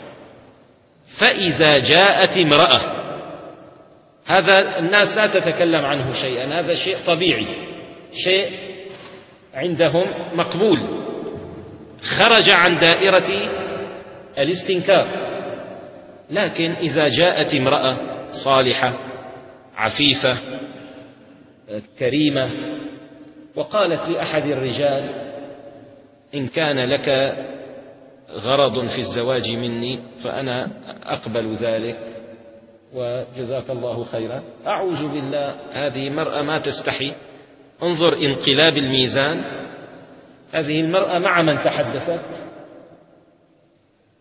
Speaker 1: فإذا جاءت امرأة، هذا الناس لا تتكلم عنه شيئا، هذا شيء طبيعي، شيء عندهم مقبول، خرج عن دائرة الاستنكار. لكن إذا جاءت امرأة صالحة عفيفة كريمة وقالت لأحد الرجال: إن كان لك غرض في الزواج مني فأنا أقبل ذلك وجزاك الله خيرا، أعوذ بالله، هذه المرأة ما تستحي. انظر انقلاب الميزان، هذه المرأة مع من تحدثت؟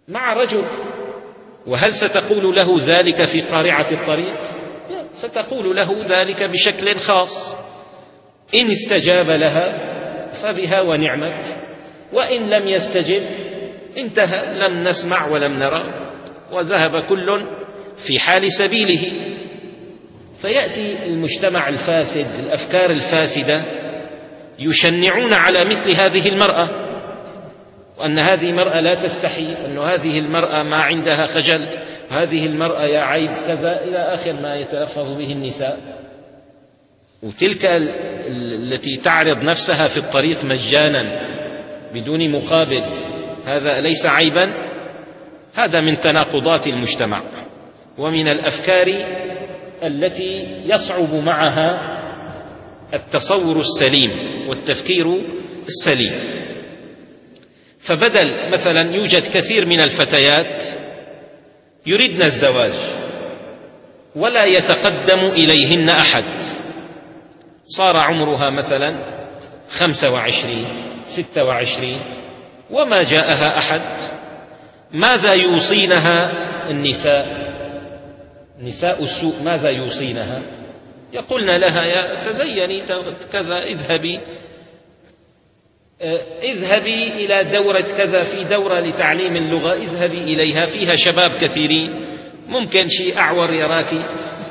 Speaker 1: مع رجل. وهل ستقول له ذلك في قارعة الطريق؟ لا، ستقول له ذلك بشكل خاص. إن استجاب لها فبها ونعمت، وإن لم يستجب انتهى، لم نسمع ولم نرى، وذهب كل في حال سبيله. فيأتي المجتمع الفاسد، الأفكار الفاسدة، يشنعون على مثل هذه المرأة، وأن هذه المرأة لا تستحي، وأن هذه المرأة ما عندها خجل، وهذه المرأة يا عيب كذا، إلى آخر ما يتلفظ به النساء. وتلك التي تعرض نفسها في الطريق مجانا بدون مقابل، هذا ليس عيبا؟ هذا من تناقضات المجتمع ومن الأفكار التي يصعب معها التصور السليم والتفكير السليم. فبدل مثلا يوجد كثير من الفتيات يريدن الزواج ولا يتقدم إليهن أحد، صار عمرها مثلا خمسة وعشرين ستة وعشرين وما جاءها أحد، ماذا يوصينها النساء؟ نساء السوء ماذا يوصينها؟ يقولن لها يا تزيني كذا، اذهبي اذهبي إلى دورة كذا، في دورة لتعليم اللغة اذهبي إليها، فيها شباب كثيرين، ممكن شيء أعور يراك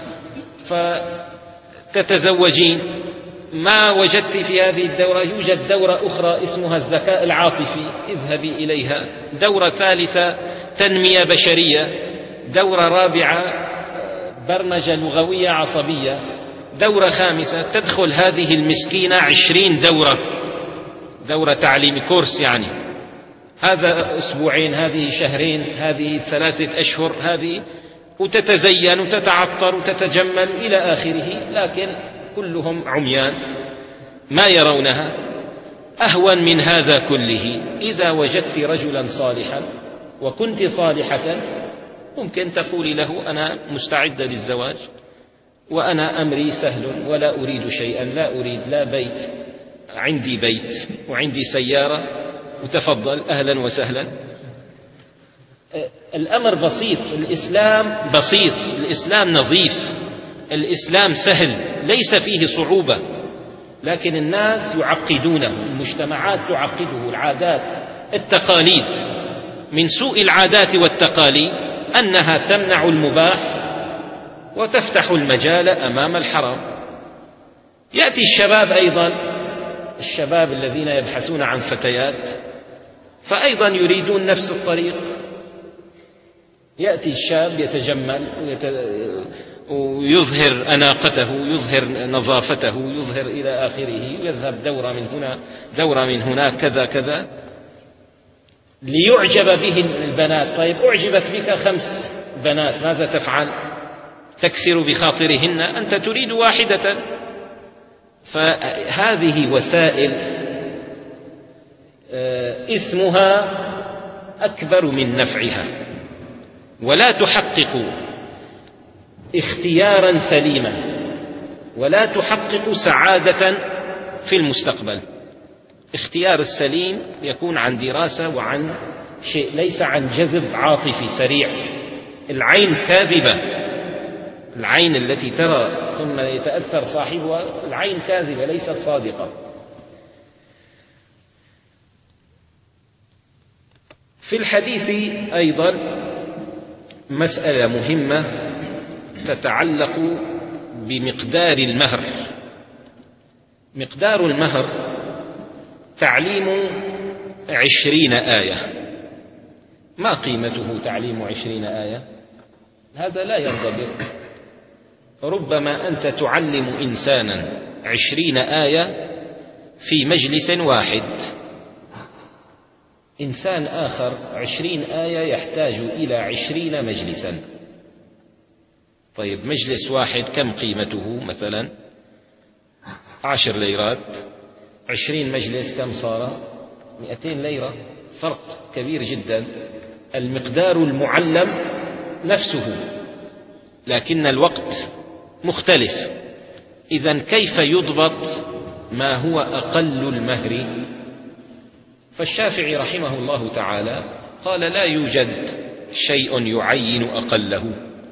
Speaker 1: فتتزوجين. ما وجدت في هذه الدورة، يوجد دورة أخرى اسمها الذكاء العاطفي، اذهبي إليها. دورة ثالثة تنمية بشرية. دورة رابعة برمجة لغوية عصبية. دورة خامسة. تدخل هذه المسكينة عشرين دورة، دورة تعليم كورس، يعني هذا أسبوعين، هذه شهرين، هذه ثلاثة أشهر، هذه، وتتزين وتتعطر وتتجمل إلى آخره، لكن كلهم عميان ما يرونها. أهون من هذا كله إذا وجدت رجلا صالحا وكنت صالحة، ممكن تقولي له أنا مستعدة للزواج وأنا أمري سهل ولا أريد شيئا، لا أريد لا بيت، عندي بيت وعندي سيارة، وتفضل أهلا وسهلا. الأمر بسيط، الإسلام بسيط، الإسلام نظيف، الإسلام سهل، ليس فيه صعوبة، لكن الناس يعقدونه، المجتمعات تعقده، العادات التقاليد. من سوء العادات والتقاليد أنها تمنع المباح وتفتح المجال أمام الحرام. يأتي الشباب أيضا، الشباب الذين يبحثون عن فتيات فأيضا يريدون نفس الطريق. يأتي الشاب يتجمل ويظهر أناقته، يظهر نظافته، يظهر إلى آخره، يذهب دورة من هنا دورة من هناك كذا كذا ليعجب به البنات. طيب أعجبت بك خمس بنات، ماذا تفعل؟ تكسر بخاطرهن، أنت تريد واحدة. فهذه وسائل إثمها أكبر من نفعها، ولا تحقق اختيارا سليما، ولا تحقق سعادة في المستقبل. اختيار السليم يكون عن دراسة وعن شيء، ليس عن جذب عاطفي سريع. العين كاذبة، العين التي ترى ثم يتأثر صاحبها، العين كاذبة ليست صادقة. في الحديث أيضا مسألة مهمة تتعلق بمقدار المهر. مقدار المهر تعليم عشرين آية. ما قيمته تعليم عشرين آية؟ هذا لا ينضبط. ربما أنت تعلم إنسانا عشرين آية في مجلس واحد، إنسان آخر عشرين آية يحتاج إلى عشرين مجلسا. طيب مجلس واحد كم قيمته؟ مثلا عشر ليرات، عشرين مجلس كم صار؟ مئتين ليرة. فرق كبير جدا. المقدار المعلم نفسه لكن الوقت مختلف. إذن كيف يضبط ما هو أقل المهر؟ فالشافعي رحمه الله تعالى قال لا يوجد شيء يعين أقله،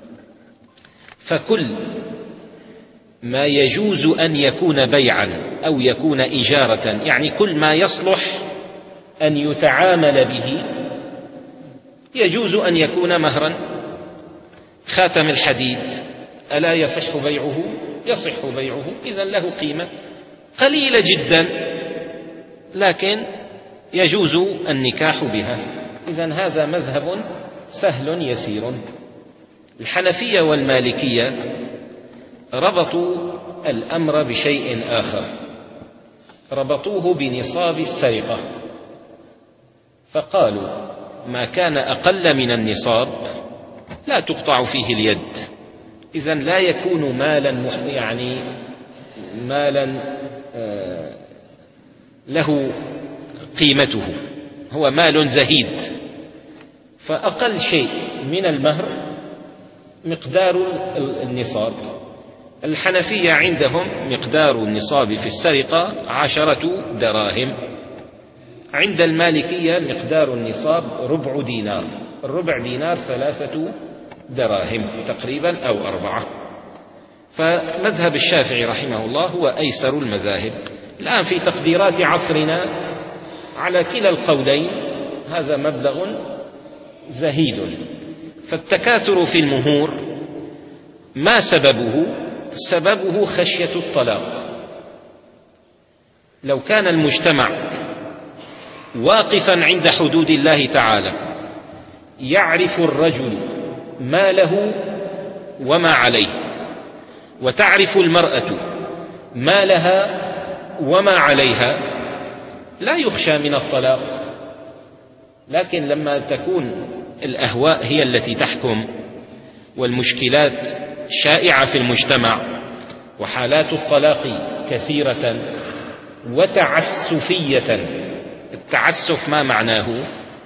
Speaker 1: فكل ما يجوز أن يكون بيعا أو يكون إجارة، يعني كل ما يصلح أن يتعامل به يجوز أن يكون مهرا. خاتم الحديد ألا يصح بيعه؟ يصح بيعه، إذن له قيمة قليلة جدا لكن يجوز النكاح بها. إذن هذا مذهب سهل يسير. الحنفية والمالكية ربطوا الأمر بشيء آخر، ربطوه بنصاب السرقة، فقالوا ما كان أقل من النصاب لا تقطع فيه اليد، إذن لا يكون مالا يعني مالا له قيمته، هو مال زهيد، فأقل شيء من المهر مقدار النصاب. الحنفية عندهم مقدار النصاب في السرقة عشرة دراهم، عند المالكية مقدار النصاب ربع دينار، الربع دينار ثلاثة دراهم تقريبا أو أربعة. فمذهب الشافعي رحمه الله هو أيسر المذاهب. الآن في تقديرات عصرنا على كلا القولين هذا مبلغ زهيد. فالتكاثر في المهور ما سببه؟ سببه خشية الطلاق. لو كان المجتمع واقفا عند حدود الله تعالى يعرف الرجل ما له وما عليه، وتعرف المرأة ما لها وما عليها، لا يخشى من الطلاق. لكن لما تكون الأهواء هي التي تحكم والمشكلات شائعة في المجتمع وحالات الطلاق كثيرة وتعسفية، التعسف ما معناه؟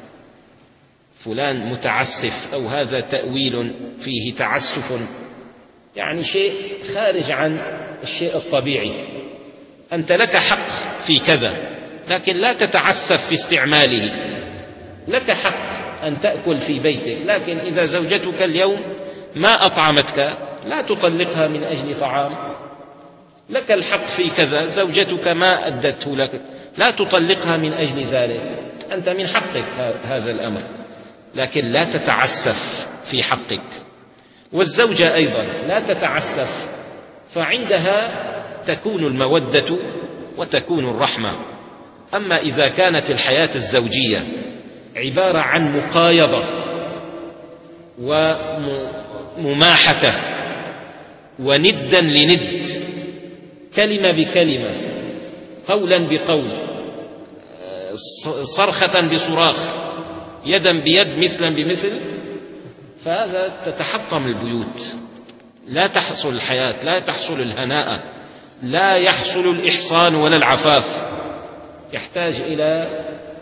Speaker 1: فلان متعسف أو هذا تأويل فيه تعسف، يعني شيء خارج عن الشيء الطبيعي. أنت لك حق في كذا لكن لا تتعسف في استعماله، لك حق أن تأكل في بيتك، لكن إذا زوجتك اليوم ما أطعمتك لا تطلقها من أجل طعام. لك الحق في كذا، زوجتك ما أدته لك لا تطلقها من أجل ذلك، أنت من حقك هذا الأمر، لكن لا تتعسف في حقك. والزوجة أيضا لا تتعسف، فعندها تكون المودة وتكون الرحمة. أما إذا كانت الحياة الزوجية عبارة عن مقايضة ومماحكة وندا لند، كلمة بكلمة، قولا بقول، صرخة بصراخ، يدا بيد، مثلا بمثل، فهذا تتحطم البيوت، لا تحصل الحياة، لا تحصل الهناء، لا يحصل الإحصان ولا العفاف. يحتاج إلى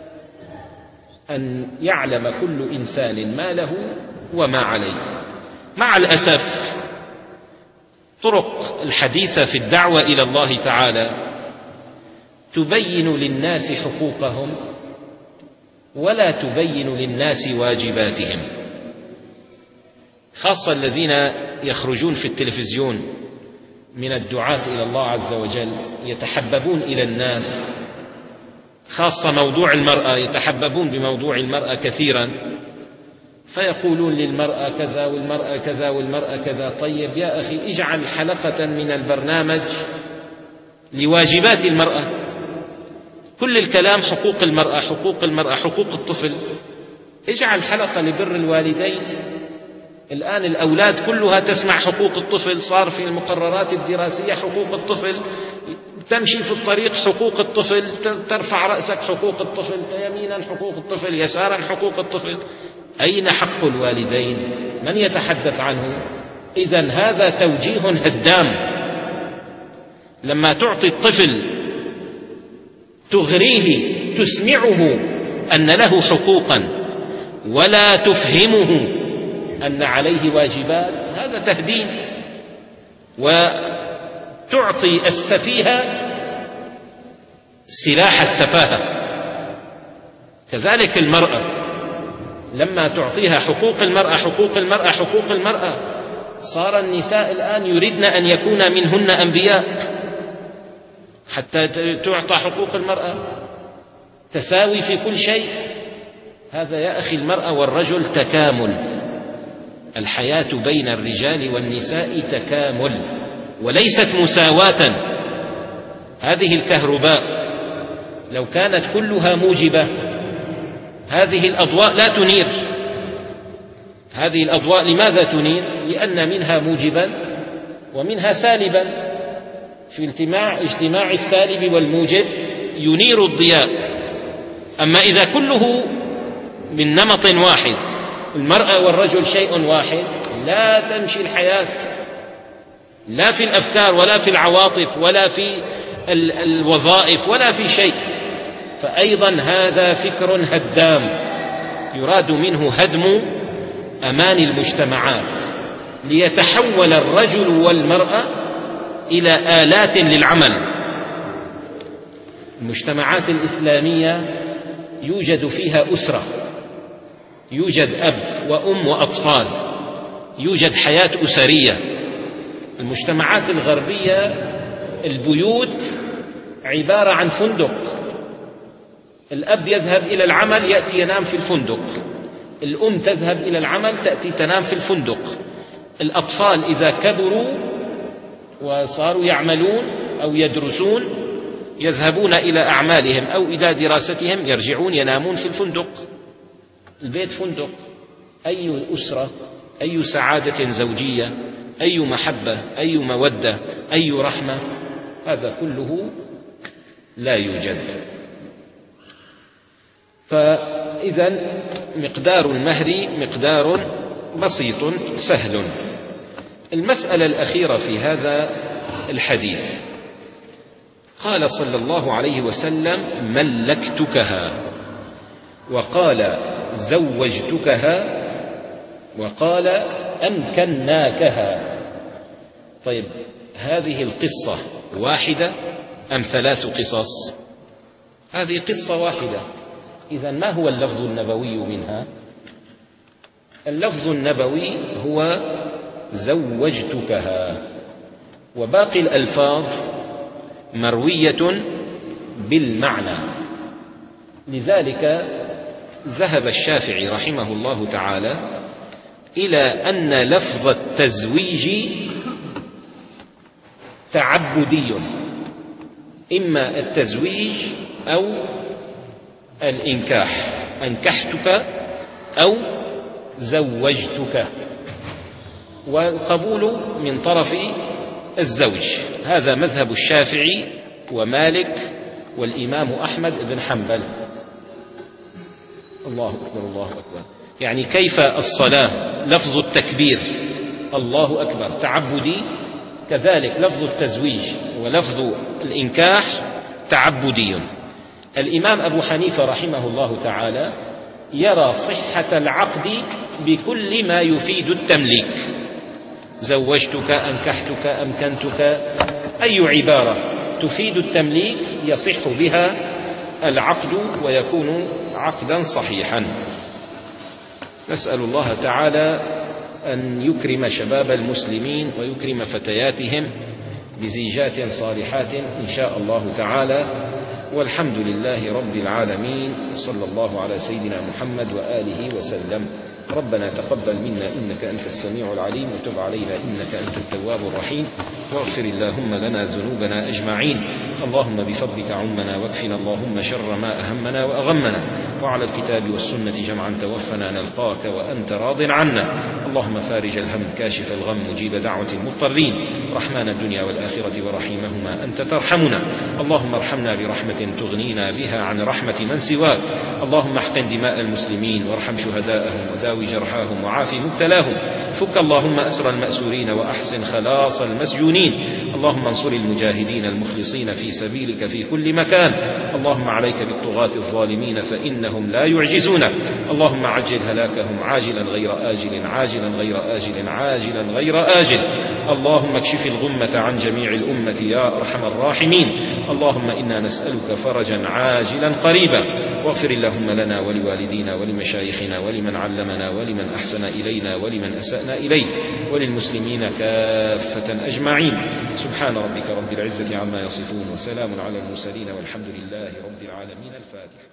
Speaker 1: أن يعلم كل إنسان ما له وما عليه. مع الأسف طرق الحديثة في الدعوة إلى الله تعالى تبين للناس حقوقهم ولا تبين للناس واجباتهم، خاصة الذين يخرجون في التلفزيون من الدعاة إلى الله عز وجل يتحببون إلى الناس، خاصة موضوع المرأة، يتحببون بموضوع المرأة كثيرا، فيقولون للمرأة كذا والمرأة كذا والمرأة كذا. طيب يا أخي اجعل حلقة من البرنامج لواجبات المرأة، كل الكلام حقوق المرأة حقوق المرأة حقوق الطفل، اجعل حلقة لبر الوالدين. الآن الأولاد كلها تسمع حقوق الطفل، صار في المقررات الدراسية حقوق الطفل، تمشي في الطريق حقوق الطفل، ترفع رأسك حقوق الطفل، يمينا حقوق الطفل، يسارا حقوق الطفل. أين حق الوالدين؟ من يتحدث عنه؟ إذن هذا توجيه هدام. لما تعطي الطفل تغريه، تسمعه أن له حقوقا ولا تفهمه أن عليه واجبات، هذا تهديد. وتعطي السفيهة سلاح السفاهة. كذلك المرأة لما تعطيها حقوق المرأة حقوق المرأة حقوق المرأة، صار النساء الآن يريدن أن يكون منهن أنبياء حتى تعطى حقوق المرأة، تساوي في كل شيء. هذا يا أخي المرأة والرجل تكامل، الحياة بين الرجال والنساء تكامل وليست مساواة. هذه الكهرباء لو كانت كلها موجبة هذه الأضواء لا تنير. هذه الأضواء لماذا تنير؟ لأن منها موجبا ومنها سالبا، في اجتماع اجتماع السالب والموجب ينير الضياء. أما إذا كله من نمط واحد، المرأة والرجل شيء واحد، لا تمشي الحياة، لا في الأفكار ولا في العواطف ولا في الوظائف ولا في شيء. فأيضا هذا فكر هدام يراد منه هدم أمان المجتمعات، ليتحول الرجل والمرأة إلى آلات للعمل. المجتمعات الإسلامية يوجد فيها أسرة، يوجد أب وأم وأطفال، يوجد حياة أسرية. المجتمعات الغربية البيوت عبارة عن فندق، الأب يذهب إلى العمل يأتي ينام في الفندق، الأم تذهب إلى العمل تأتي تنام في الفندق. الأطفال إذا كبروا وصاروا يعملون أو يدرسون يذهبون إلى أعمالهم أو إلى دراستهم، يرجعون ينامون في الفندق. البيت فندق. أي أسرة، أي سعادة زوجية، أي محبة، أي مودة، أي رحمة، هذا كله لا يوجد. فإذا مقدار المهر مقدار بسيط سهل. المسألة الأخيرة في هذا الحديث، قال صلى الله عليه وسلم: ملكتكها، وقال زوجتكها، وقال أمكناكها. طيب، هذه القصة واحدة أم ثلاث قصص؟ هذه قصة واحدة. إذن ما هو اللفظ النبوي منها؟ اللفظ النبوي هو زوجتكها، وباقي الألفاظ مروية بالمعنى. لذلك ذهب الشافعي رحمه الله تعالى إلى أن لفظ التزويج تعبدي، إما التزويج أو الإنكاح، أنكحتك أو زوجتك، والقبول من طرف الزوج. هذا مذهب الشافعي ومالك والإمام أحمد بن حنبل. الله أكبر الله أكبر. يعني كيف الصلاة لفظ التكبير الله أكبر تعبدي، كذلك لفظ التزويج ولفظ الإنكاح تعبدي. الإمام أبو حنيفة رحمه الله تعالى يرى صحة العقد بكل ما يفيد التمليك، زوجتك، أنكحتك، أمكنتك، أي عبارة تفيد التمليك يصح بها العقد ويكون عقدا صحيحا. نسأل الله تعالى أن يكرم شباب المسلمين ويكرم فتياتهم بزيجات صالحات إن شاء الله تعالى، والحمد لله رب العالمين، صلى الله على سيدنا محمد وآله وسلم. ربنا تقبل منا إنك أنت السميع العليم، وتب علينا إنك أنت التواب الرحيم، واغفر اللهم لنا ذنوبنا أجمعين. اللهم بفضلك عمنا، واكفنا اللهم شر ما أهمنا وأغمنا، وعلى الكتاب والسنة جمعا توفنا نلقاك وأنت راض عنا. اللهم فارج الهم، كاشف الغم، مجيب دعوة المضطرين، رحمن الدنيا والآخرة ورحيمهما أنت ترحمنا. اللهم ارحمنا برحمة تغنينا بها عن رحمة من سواك. اللهم احقن دماء المسلمين، وارحم شهداءهم، وداوي جرحاهم، وعاف مبتلاهم. فك اللهم أسر المأسورين، وأحسن خلاص المسجونين. اللهم انصر المجاهدين المخلصين في سبيلك في كل مكان. اللهم عليك بالطغاة الظالمين فإنهم لا يعجزونك. اللهم عجل هلاكهم عاجلا غير آجل، عاجلا غير آجل، عاجلا غير آجل. اللهم اكشف الغمة عن جميع الأمة يا أرحم الراحمين. اللهم إنا نسألك فرجا عاجلا قريبا، واغفر اللهم لنا ولوالدينا ولمشايخنا ولمن علمنا ولمن أحسن إلينا ولمن أسأنا إليه وللمسلمين كافة أجمعين. سبحان ربك رب العزة عما يصفون وسلام على المرسلين والحمد لله رب العالمين. الفاتحة.